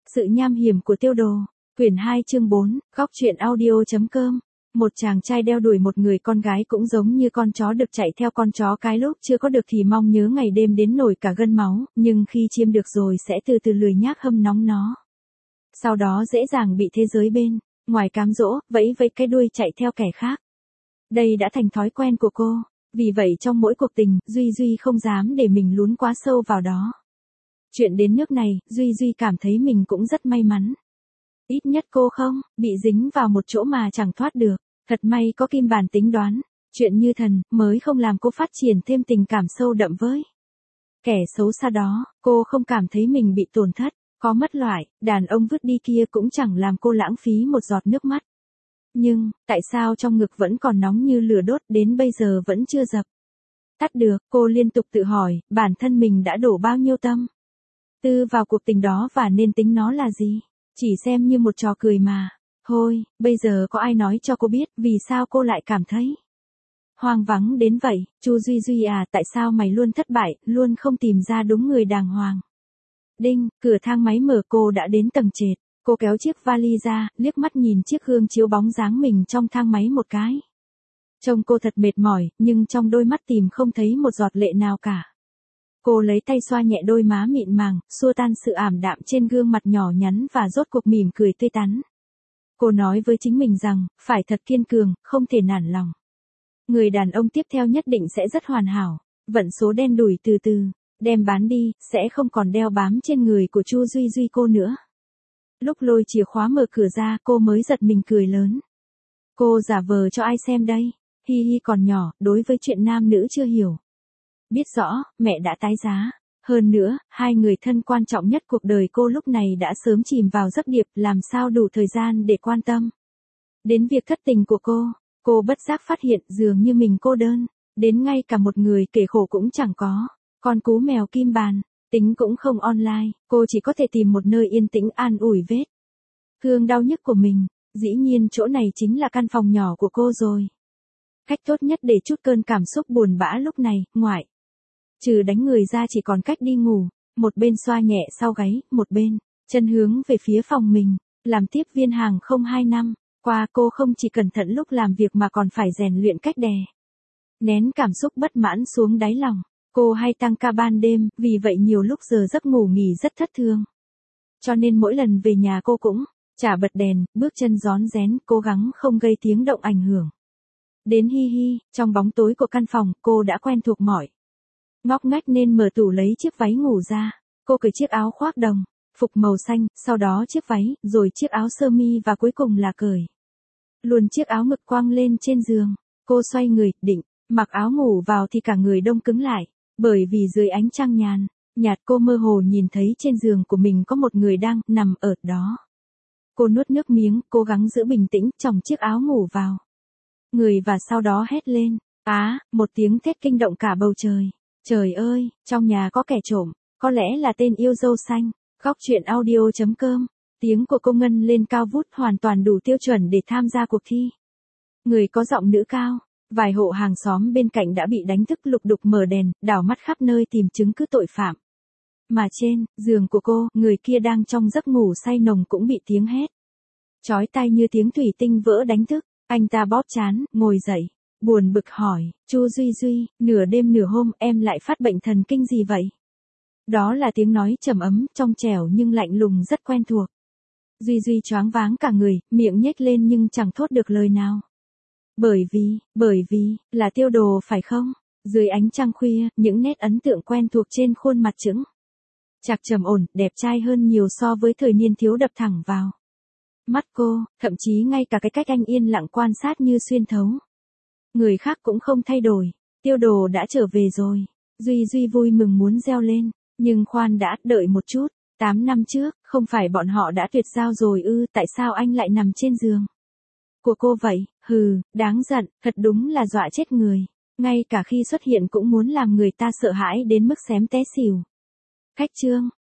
Sự nham hiểm của Tiêu Đồ. Quyển 2 chương 4, góc truyện audio.com. Một chàng trai đeo đuổi một người con gái cũng giống như con chó được chạy theo con chó cái lúc chưa có được thì mong nhớ ngày đêm đến nổi cả gân máu, nhưng khi chiếm được rồi sẽ từ từ lười nhác hâm nóng nó. Sau đó dễ dàng bị thế giới bên ngoài cám dỗ, vẫy vẫy cái đuôi chạy theo kẻ khác. Đây đã thành thói quen của cô, vì vậy trong mỗi cuộc tình, Duy không dám để mình lún quá sâu vào đó. Chuyện đến nước này, Duy cảm thấy mình cũng rất may mắn. Ít nhất cô không bị dính vào một chỗ mà chẳng thoát được. Thật may có Kim Bàn tính đoán, chuyện như thần mới không làm cô phát triển thêm tình cảm sâu đậm với kẻ xấu xa đó. Cô không cảm thấy mình bị tổn thất, có mất loại, đàn ông vứt đi kia cũng chẳng làm cô lãng phí một giọt nước mắt. Nhưng, tại sao trong ngực vẫn còn nóng như lửa đốt đến bây giờ vẫn chưa dập tắt được? Cô liên tục tự hỏi, bản thân mình đã đổ bao nhiêu tâm tư vào cuộc tình đó và nên tính nó là gì? Chỉ xem như một trò cười mà. Thôi, bây giờ có ai nói cho cô biết vì sao cô lại cảm thấy hoang vắng đến vậy? Chu Duy à, tại sao mày luôn thất bại, luôn không tìm ra đúng người đàng hoàng? Đinh, cửa thang máy mở, cô đã đến tầng trệt. Cô kéo chiếc vali ra, liếc mắt nhìn chiếc gương chiếu bóng dáng mình trong thang máy một cái. Trông cô thật mệt mỏi, nhưng trong đôi mắt tìm không thấy một giọt lệ nào cả. Cô lấy tay xoa nhẹ đôi má mịn màng, xua tan sự ảm đạm trên gương mặt nhỏ nhắn và rốt cuộc mỉm cười tươi tắn. Cô nói với chính mình rằng, phải thật kiên cường, không thể nản lòng. Người đàn ông tiếp theo nhất định sẽ rất hoàn hảo. Vận số đen đủi từ từ đem bán đi, sẽ không còn đeo bám trên người của Chu Duy cô nữa. Lúc lôi chìa khóa mở cửa ra, cô mới giật mình cười lớn. Cô giả vờ cho ai xem đây? Hi còn nhỏ, đối với chuyện nam nữ chưa hiểu. Biết rõ, mẹ đã tái giá. Hơn nữa, hai người thân quan trọng nhất cuộc đời cô lúc này đã sớm chìm vào giấc điệp, làm sao đủ thời gian để quan tâm đến việc thất tình của cô. Cô bất giác phát hiện dường như mình cô đơn, đến ngay cả một người kể khổ cũng chẳng có. Con cú mèo Kim Bàn, tính cũng không online, cô chỉ có thể tìm một nơi yên tĩnh an ủi vết thương đau nhức của mình. Dĩ nhiên chỗ này chính là căn phòng nhỏ của cô rồi. Cách tốt nhất để trút cơn cảm xúc buồn bã lúc này, ngoại trừ đánh người ra chỉ còn cách đi ngủ. Một bên xoa nhẹ sau gáy, một bên chân hướng về phía phòng mình. Làm tiếp viên hàng không 2 năm qua, cô không chỉ cẩn thận lúc làm việc mà còn phải rèn luyện cách đè nén cảm xúc bất mãn xuống đáy lòng. Cô hay tăng ca ban đêm, vì vậy nhiều lúc giờ giấc ngủ nghỉ rất thất thường. Cho nên mỗi lần về nhà cô cũng chả bật đèn, bước chân rón rén, cố gắng không gây tiếng động ảnh hưởng đến Hi. Trong bóng tối của căn phòng, cô đã quen thuộc mọi ngóc ngách nên mở tủ lấy chiếc váy ngủ ra. Cô cởi chiếc áo khoác đồng phục màu xanh, sau đó chiếc váy, rồi chiếc áo sơ mi và cuối cùng là cởi luôn chiếc áo ngực quăng lên trên giường. Cô xoay người, định mặc áo ngủ vào thì cả người đông cứng lại, bởi vì dưới ánh trăng nhạt cô mơ hồ nhìn thấy trên giường của mình có một người đang nằm ở đó. Cô nuốt nước miếng, cố gắng giữ bình tĩnh, choàng chiếc áo ngủ vào người và sau đó hét lên. Một tiếng thét kinh động cả bầu trời. Trời ơi, trong nhà có kẻ trộm, có lẽ là tên yêu dâu xanh. Góc truyện audio.com. Tiếng của cô ngân lên cao vút, hoàn toàn đủ tiêu chuẩn để tham gia cuộc thi. Người có giọng nữ cao. Vài hộ hàng xóm bên cạnh đã bị đánh thức, lục đục mở đèn, đảo mắt khắp nơi tìm chứng cứ tội phạm. Mà trên giường của cô, người kia đang trong giấc ngủ say nồng cũng bị tiếng hét chói tai như tiếng thủy tinh vỡ đánh thức. Anh ta bóp trán, ngồi dậy, buồn bực hỏi, Chu Duy, nửa đêm nửa hôm em lại phát bệnh thần kinh gì vậy? Đó là tiếng nói trầm ấm, trong trẻo nhưng lạnh lùng rất quen thuộc. Duy choáng váng cả người, miệng nhếch lên nhưng chẳng thốt được lời nào. Bởi vì, là Tiêu Đồ phải không? Dưới ánh trăng khuya, những nét ấn tượng quen thuộc trên khuôn mặt chững chạc trầm ổn, đẹp trai hơn nhiều so với thời niên thiếu đập thẳng vào mắt cô, thậm chí ngay cả cái cách anh yên lặng quan sát như xuyên thấu người khác cũng không thay đổi. Tiêu Đồ đã trở về rồi. Duy vui mừng muốn reo lên, nhưng khoan đã, đợi một chút. 8 năm trước, không phải bọn họ đã tuyệt giao rồi ư? Tại sao anh lại nằm trên giường của cô vậy? Đáng giận, thật đúng là dọa chết người. Ngay cả khi xuất hiện cũng muốn làm người ta sợ hãi đến mức xém té xỉu. Khách trương,